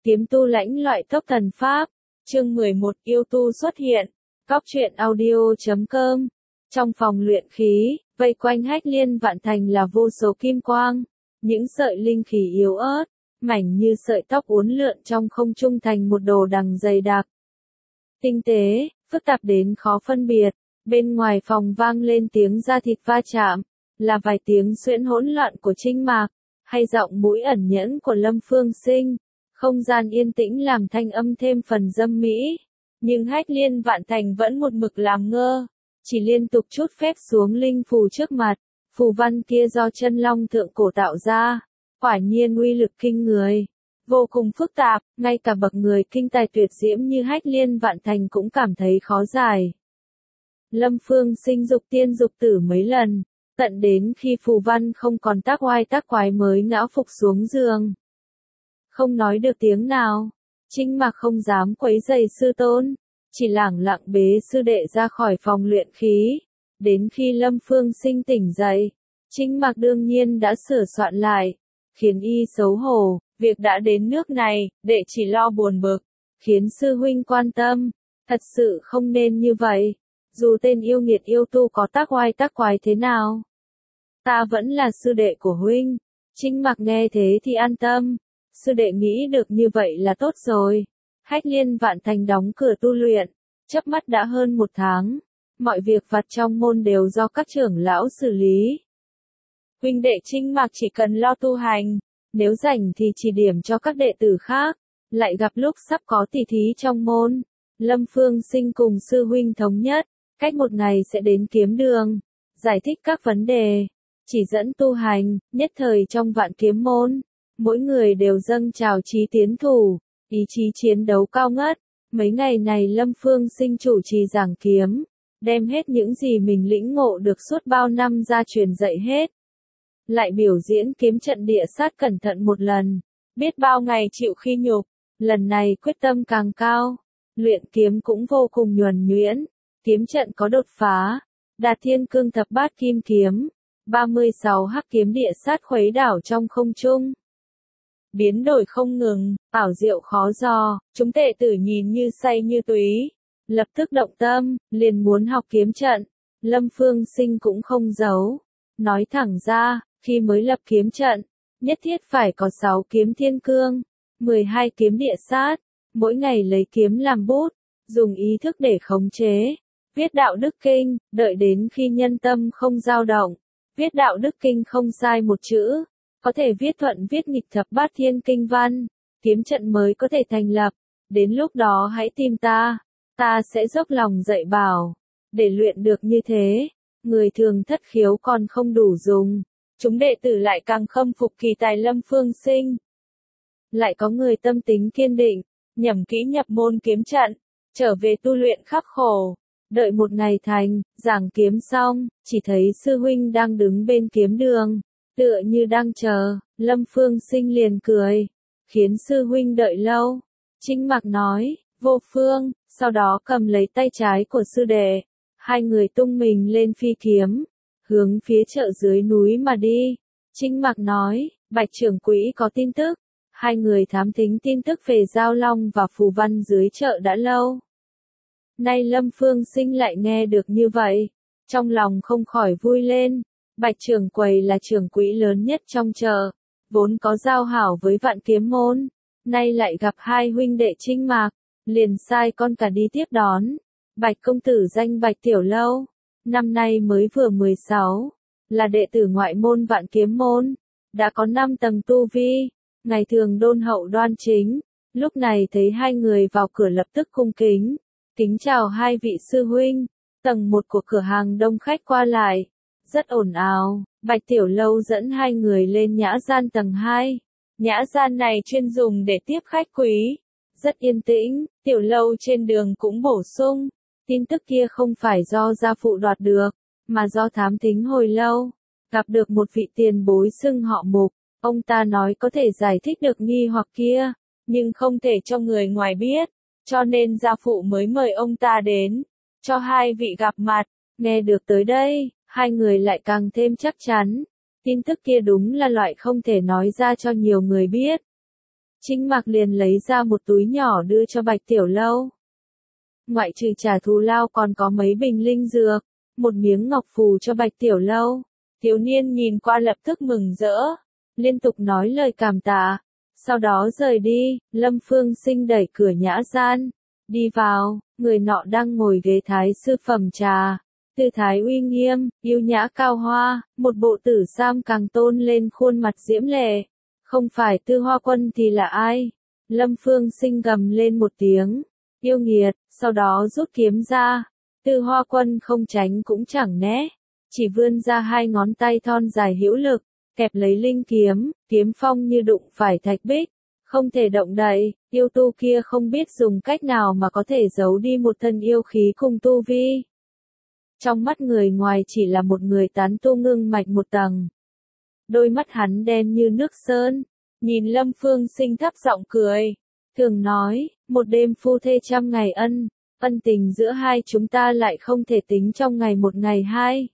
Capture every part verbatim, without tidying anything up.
Kiếm tu lãnh loại tốc thần pháp. Chương mười một yêu tu xuất hiện. Cóc truyện audio chấm com. Trong phòng luyện khí, vây quanh Hách Liên Vạn Thành là vô số kim quang, những sợi linh khí yếu ớt, mảnh như sợi tóc uốn lượn trong không trung thành một đồ đằng dày đặc. Tinh tế, phức tạp đến khó phân biệt. Bên ngoài phòng vang lên tiếng da thịt va chạm, là vài tiếng xuyễn hỗn loạn của Trinh Mạc, hay giọng mũi ẩn nhẫn của Lâm Phương Sinh. Không gian yên tĩnh làm thanh âm thêm phần dâm mỹ, nhưng Hách Liên Vạn Thành vẫn một mực làm ngơ, chỉ liên tục trút phép xuống linh phù trước mặt. Phù văn kia do chân long thượng cổ tạo ra, quả nhiên uy lực kinh người, vô cùng phức tạp, ngay cả bậc người kinh tài tuyệt diễm như Hách Liên Vạn Thành cũng cảm thấy khó giải. Lâm Phương Sinh dục tiên dục tử mấy lần, tận đến khi phù văn không còn tác oai tác quái mới ngã phục xuống giường. Không nói được tiếng nào, Trinh Mạc không dám quấy rầy sư tôn, chỉ lẳng lặng bế sư đệ ra khỏi phòng luyện khí. Đến khi Lâm Phương Sinh tỉnh dậy, Trinh Mạc đương nhiên đã sửa soạn lại, khiến y xấu hổ, việc đã đến nước này, đệ chỉ lo buồn bực, khiến sư huynh quan tâm, thật sự không nên như vậy, dù tên yêu nghiệt yêu tu có tác oai tác quái thế nào. Ta vẫn là sư đệ của huynh. Trinh Mạc nghe thế thì an tâm, sư đệ nghĩ được như vậy là tốt rồi. Hách Liên Vạn Thành đóng cửa tu luyện, chớp mắt đã hơn một tháng. Mọi việc vặt trong môn đều do các trưởng lão xử lý. Huynh đệ Trinh Mạc chỉ cần lo tu hành, nếu rảnh thì chỉ điểm cho các đệ tử khác. Lại gặp lúc sắp có tỷ thí trong môn, Lâm Phương Sinh cùng sư huynh thống nhất, cách một ngày sẽ đến kiếm đường, giải thích các vấn đề, chỉ dẫn tu hành. Nhất thời trong vạn kiếm môn, mỗi người đều dâng trào chí tiến thủ, ý chí chiến đấu cao ngất. Mấy ngày này Lâm Phương Sinh chủ trì giảng kiếm, đem hết những gì mình lĩnh ngộ được suốt bao năm ra truyền dạy hết. Lại biểu diễn kiếm trận địa sát cẩn thận một lần, biết bao ngày chịu khi nhục, lần này quyết tâm càng cao. Luyện kiếm cũng vô cùng nhuần nhuyễn, kiếm trận có đột phá, đạt thiên cương thập bát kim kiếm, ba mươi sáu hắc kiếm địa sát khuấy đảo trong không trung. Biến đổi không ngừng, ảo diệu khó dò, chúng đệ tử nhìn như say như túy, lập tức động tâm, liền muốn học kiếm trận. Lâm Phương Sinh cũng không giấu, nói thẳng ra, khi mới lập kiếm trận, nhất thiết phải có sáu kiếm thiên cương, mười hai kiếm địa sát, mỗi ngày lấy kiếm làm bút, dùng ý thức để khống chế, viết đạo đức kinh, đợi đến khi nhân tâm không dao động, viết đạo đức kinh không sai một chữ, có thể viết thuận viết nghịch thập bát thiên kinh văn, kiếm trận mới có thể thành lập. Đến lúc đó hãy tìm ta, ta sẽ dốc lòng dạy bảo, để luyện được như thế, người thường thất khiếu còn không đủ dùng. Chúng đệ tử lại càng khâm phục kỳ tài Lâm Phương Sinh. Lại có người tâm tính kiên định, nhẩm kỹ nhập môn kiếm trận, trở về tu luyện khắc khổ. Đợi một ngày thành, giảng kiếm xong, chỉ thấy sư huynh đang đứng bên kiếm đường, tựa như đang chờ. Lâm Phương Sinh liền cười, khiến sư huynh đợi lâu. Trinh Mạc nói, vô phương, sau đó cầm lấy tay trái của sư đệ, hai người tung mình lên phi kiếm, hướng phía chợ dưới núi mà đi. Trinh Mạc nói, Bạch trưởng quỹ có tin tức. Hai người thám thính tin tức về Giao Long và phù văn dưới chợ đã lâu. Nay Lâm Phương Sinh lại nghe được như vậy, trong lòng không khỏi vui lên. Bạch trưởng quầy là trưởng quỹ lớn nhất trong chợ, vốn có giao hảo với Vạn Kiếm môn, nay lại gặp hai huynh đệ Trinh Mạc, liền sai con cả đi tiếp đón. Bạch công tử danh Bạch Tiểu Lâu, năm nay mới vừa mười sáu, là đệ tử ngoại môn Vạn Kiếm môn, đã có năm tầng tu vi, ngày thường đôn hậu đoan chính. Lúc này thấy hai người vào cửa lập tức cung kính, kính chào hai vị sư huynh. Tầng một của cửa hàng đông khách qua lại, rất ồn ào. Bạch Tiểu Lâu dẫn hai người lên nhã gian tầng hai. Nhã gian này chuyên dùng để tiếp khách quý, rất yên tĩnh. Tiểu Lâu trên đường cũng bổ sung, tin tức kia không phải do gia phụ đoạt được, mà do thám thính hồi lâu, gặp được một vị tiền bối xưng họ Mục. Ông ta nói có thể giải thích được nghi hoặc kia, nhưng không thể cho người ngoài biết, cho nên gia phụ mới mời ông ta đến, cho hai vị gặp mặt. Nghe được tới đây, hai người lại càng thêm chắc chắn, tin tức kia đúng là loại không thể nói ra cho nhiều người biết. Trinh Mặc liền lấy ra một túi nhỏ đưa cho Bạch Tiểu Lâu. Ngoại trừ trả thù lao còn có mấy bình linh dược, một miếng ngọc phù cho Bạch Tiểu Lâu. Thiếu niên nhìn qua lập tức mừng rỡ, liên tục nói lời cảm tạ, sau đó rời đi. Lâm Phương Sinh đẩy cửa nhã gian, đi vào, người nọ đang ngồi ghế thái sư phẩm trà, tư thái uy nghiêm, yêu nhã cao hoa, một bộ tử sam càng tôn lên khuôn mặt diễm lệ. Không phải Tư Hoa Quân thì là ai? Lâm Phương Sinh gầm lên một tiếng, yêu nghiệt, sau đó rút kiếm ra. Tư Hoa Quân không tránh cũng chẳng né, chỉ vươn ra hai ngón tay thon dài hữu lực, kẹp lấy linh kiếm, kiếm phong như đụng phải thạch bích, không thể động đậy. Yêu tu kia không biết dùng cách nào mà có thể giấu đi một thân yêu khí cùng tu vi. Trong mắt người ngoài chỉ là một người tán tu ngưng mạch một tầng. Đôi mắt hắn đen như nước sơn, nhìn Lâm Phương Sinh thấp giọng cười, thường nói, một đêm phu thê trăm ngày ân, ân tình giữa hai chúng ta lại không thể tính trong ngày một ngày hai.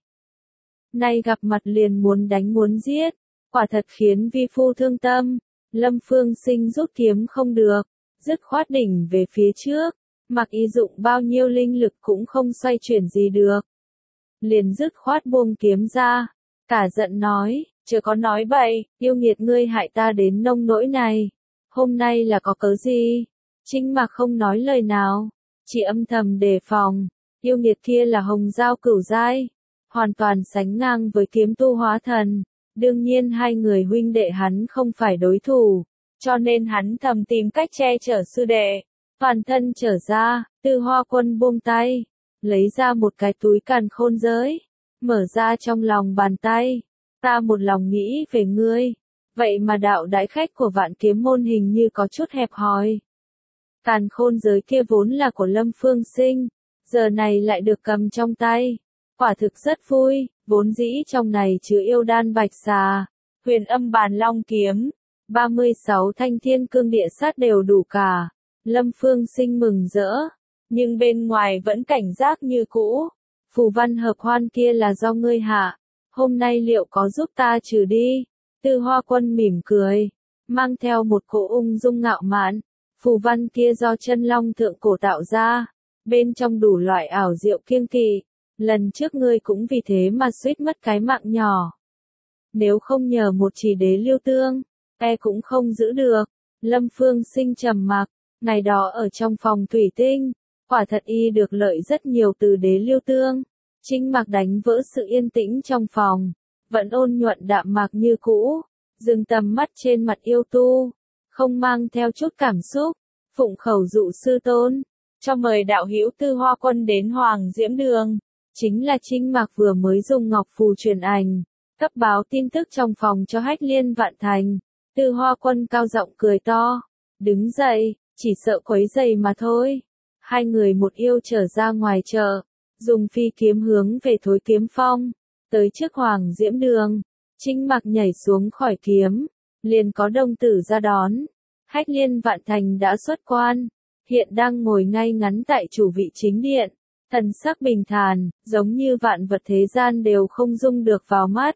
Nay gặp mặt liền muốn đánh muốn giết, quả thật khiến vi phu thương tâm. Lâm Phương Sinh rút kiếm không được, dứt khoát đỉnh về phía trước, mặc y dụng bao nhiêu linh lực cũng không xoay chuyển gì được. Liền dứt khoát buông kiếm ra, cả giận nói, chớ có nói bậy, yêu nghiệt ngươi hại ta đến nông nỗi này. Hôm nay là có cớ gì? Trinh Mặc không nói lời nào, chỉ âm thầm đề phòng. Yêu nghiệt kia là hồng giao cửu giai, hoàn toàn sánh ngang với kiếm tu hóa thần. Đương nhiên hai người huynh đệ hắn không phải đối thủ, cho nên hắn thầm tìm cách che chở sư đệ. Toàn thân trở ra, Tư Hoa Quân buông tay, lấy ra một cái túi càn khôn giới, mở ra trong lòng bàn tay. Ta một lòng nghĩ về ngươi, vậy mà đạo đại khách của Vạn Kiếm môn hình như có chút hẹp hòi. Càn khôn giới kia vốn là của Lâm Phương Sinh, giờ này lại được cầm trong tay, quả thực rất vui. Vốn dĩ trong này chứa yêu đan bạch xà, huyền âm bàn long kiếm, ba mươi sáu thanh thiên cương địa sát đều đủ cả. Lâm Phương Sinh mừng rỡ, nhưng bên ngoài vẫn cảnh giác như cũ. Phù văn hợp hoan kia là do ngươi hạ, hôm nay liệu có giúp ta trừ đi? Tư Hoa Quân mỉm cười, mang theo một cỗ ung dung ngạo mạn. Phù văn kia do chân long thượng cổ tạo ra, bên trong đủ loại ảo diệu kiêng kỵ. Lần trước ngươi cũng vì thế mà suýt mất cái mạng nhỏ. Nếu không nhờ một chỉ đế lưu tương, e cũng không giữ được. Lâm Phương Sinh trầm mặc, ngày đó ở trong phòng thủy tinh, quả thật y được lợi rất nhiều từ đế lưu tương. Trinh Mặc đánh vỡ sự yên tĩnh trong phòng, vẫn ôn nhuận đạm mạc như cũ, dừng tầm mắt trên mặt yêu tu, không mang theo chút cảm xúc, phụng khẩu dụ sư tôn, cho mời đạo hữu Tư Hoa Quân đến Hoàng Diễm Đường. Chính là Trinh Mặc vừa mới dùng ngọc phù truyền ảnh, cấp báo tin tức trong phòng cho Hách Liên Vạn Thành. Tư Hoa Quân cao giọng cười to, đứng dậy, chỉ sợ quấy rầy mà thôi. Hai người một yêu trở ra ngoài chợ, dùng phi kiếm hướng về Thối Kiếm Phong, tới trước Hoàng Diễm Đường. Trinh Mặc nhảy xuống khỏi kiếm, liền có đồng tử ra đón. Hách Liên Vạn Thành đã xuất quan, hiện đang ngồi ngay ngắn tại chủ vị chính điện. Thần sắc bình thản, giống như vạn vật thế gian đều không dung được vào mắt.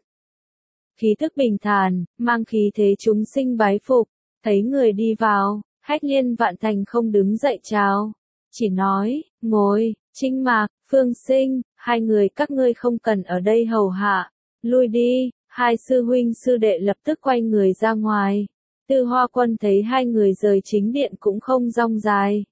Khí thức bình thản, mang khí thế chúng sinh bái phục, thấy người đi vào, Hách Liên Vạn Thành không đứng dậy chào, chỉ nói, ngồi. Trinh Mạc, Phương Sinh, hai người các ngươi không cần ở đây hầu hạ, lui đi. Hai sư huynh sư đệ lập tức quay người ra ngoài. Tư Hoa Quân thấy hai người rời chính điện cũng không rong dài,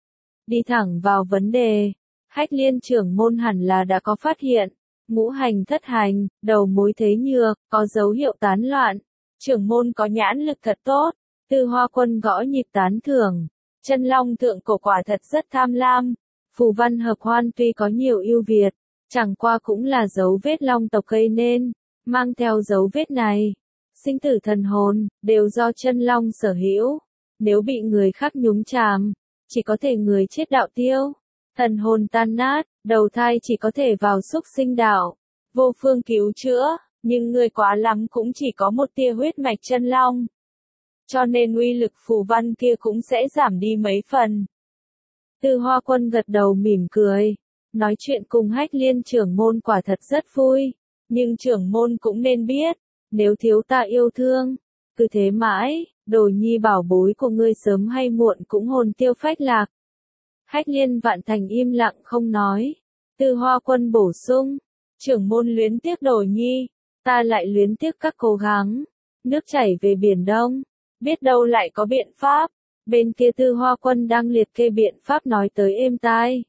đi thẳng vào vấn đề. Hách Liên trưởng môn hẳn là đã có phát hiện, ngũ hành thất hành, đầu mối thế nhược, có dấu hiệu tán loạn. Trưởng môn có nhãn lực thật tốt. Tư Hoa Quân gõ nhịp tán thưởng. Chân long thượng cổ quả thật rất tham lam. Phù văn hợp hoan tuy có nhiều ưu việt, chẳng qua cũng là dấu vết long tộc gây nên. Mang theo dấu vết này, sinh tử thần hồn, đều do chân long sở hữu. Nếu bị người khác nhúng chàm, chỉ có thể người chết đạo tiêu. Thần hồn tan nát, đầu thai chỉ có thể vào xúc sinh đạo, vô phương cứu chữa, nhưng người quá lắm cũng chỉ có một tia huyết mạch chân long. Cho nên uy lực phù văn kia cũng sẽ giảm đi mấy phần. Tư Hoa Quân gật đầu mỉm cười, nói chuyện cùng Hách Liên trưởng môn quả thật rất vui, nhưng trưởng môn cũng nên biết, nếu thiếu ta yêu thương, cứ thế mãi, Đồ nhi bảo bối của ngươi sớm hay muộn cũng hồn tiêu phách lạc. Hách Liên Vạn Thành im lặng không nói. Tư Hoa Quân bổ sung, trưởng môn luyến tiếc Đồ nhi, ta lại luyến tiếc các cố gắng. Nước chảy về biển đông, biết đâu lại có biện pháp. Bên kia Tư Hoa Quân đang liệt kê biện pháp nói tới êm tai.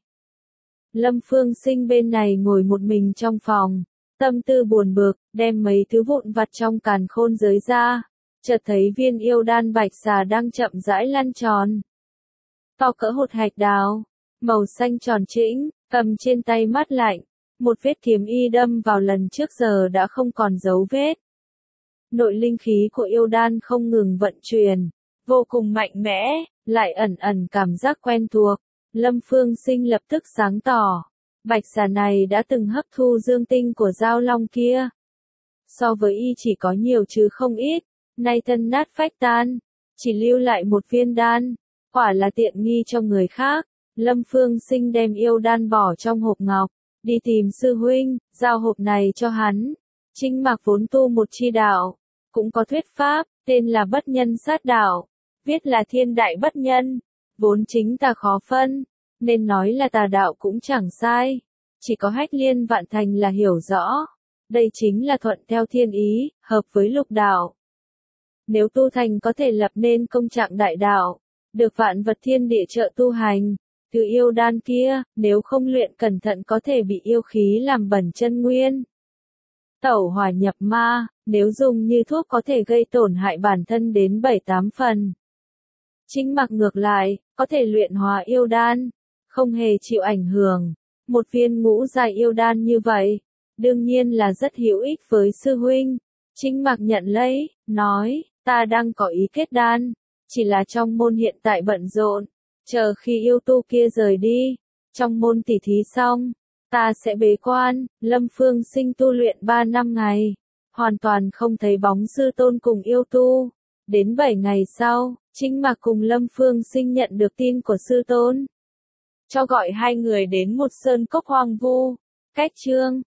Lâm Phương Sinh bên này ngồi một mình trong phòng, tâm tư buồn bực, đem mấy thứ vụn vặt trong càn khôn giới ra, chợt thấy viên yêu đan bạch xà đang chậm rãi lăn tròn. To cỡ hột hạch đào, màu xanh tròn trĩnh, cầm trên tay mát lạnh, một vết kiếm y đâm vào lần trước giờ đã không còn dấu vết. Nội linh khí của yêu đan không ngừng vận chuyển, vô cùng mạnh mẽ, lại ẩn ẩn cảm giác quen thuộc. Lâm Phương Sinh lập tức sáng tỏ, bạch xà này đã từng hấp thu dương tinh của Giao Long kia. So với y chỉ có nhiều chứ không ít, nay thân nát phách tan, chỉ lưu lại một viên đan, quả là tiện nghi cho người khác. Lâm Phương Sinh đem yêu đan bỏ trong hộp ngọc, đi tìm sư huynh, giao hộp này cho hắn. Trinh Mạc vốn tu một chi đạo, cũng có thuyết pháp, tên là bất nhân sát đạo, viết là thiên đại bất nhân, vốn chính tà khó phân, nên nói là tà đạo cũng chẳng sai. Chỉ có Hách Liên Vạn Thành là hiểu rõ, đây chính là thuận theo thiên ý, hợp với lục đạo. Nếu tu thành có thể lập nên công trạng đại đạo, được vạn vật thiên địa trợ tu hành. Từ yêu đan kia, nếu không luyện cẩn thận có thể bị yêu khí làm bẩn chân nguyên. Tẩu hỏa nhập ma, nếu dùng như thuốc có thể gây tổn hại bản thân đến bảy tám phần. Trinh Mặc ngược lại, có thể luyện hóa yêu đan, không hề chịu ảnh hưởng. Một viên ngũ giai yêu đan như vậy, đương nhiên là rất hữu ích với sư huynh. Trinh Mặc nhận lấy, nói, ta đang có ý kết đan, chỉ là trong môn hiện tại bận rộn. Chờ khi yêu tu kia rời đi, trong môn tỉ thí xong, ta sẽ bế quan. Lâm Phương Sinh tu luyện ba năm ngày, hoàn toàn không thấy bóng sư tôn cùng yêu tu. Đến bảy ngày sau, Trinh Mạc cùng Lâm Phương Sinh nhận được tin của sư tôn, cho gọi hai người đến một sơn cốc hoang vu, cách chương